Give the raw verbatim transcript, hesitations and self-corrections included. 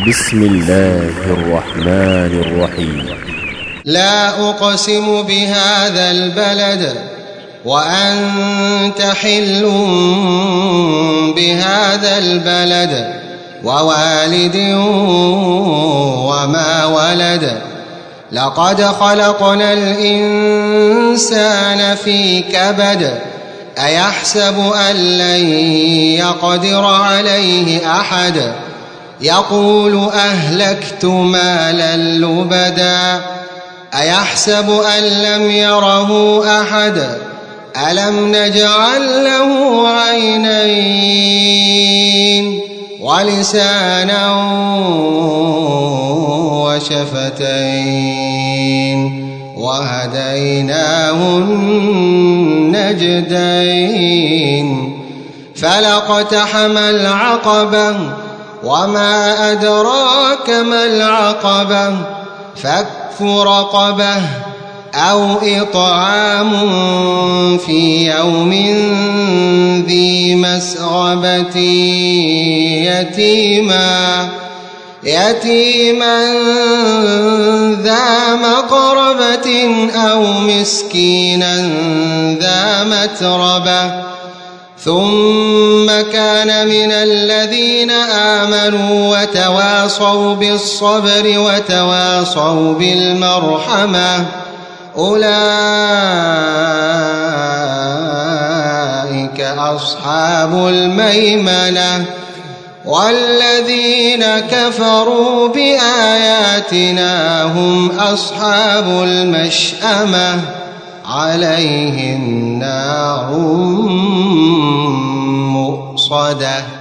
بسم الله الرحمن الرحيم. لا أقسم بهذا البلد وأنت حل بهذا البلد ووالد وما ولد لقد خلقنا الإنسان في كبد أيحسب أن لن يقدر عليه أحد يقول أهلكت مالا لبدا أيحسب أن لم يره أحد ألم نجعل له عينين ولسانا وشفتين وهديناه النجدين فلاقتحم العقبة وما أدراك ما العقبة فك رقبة أو إطعام في يوم ذي مسغبة يتيما يتيما ذا مقربة أو مسكينا ذا متربة ثم كان من الذين آمنوا وتواصوا بالصبر وتواصوا بالمرحمة أولئك أصحاب الميمنة والذين كفروا بآياتنا هم أصحاب المشأمة عليهم نار مؤصدة.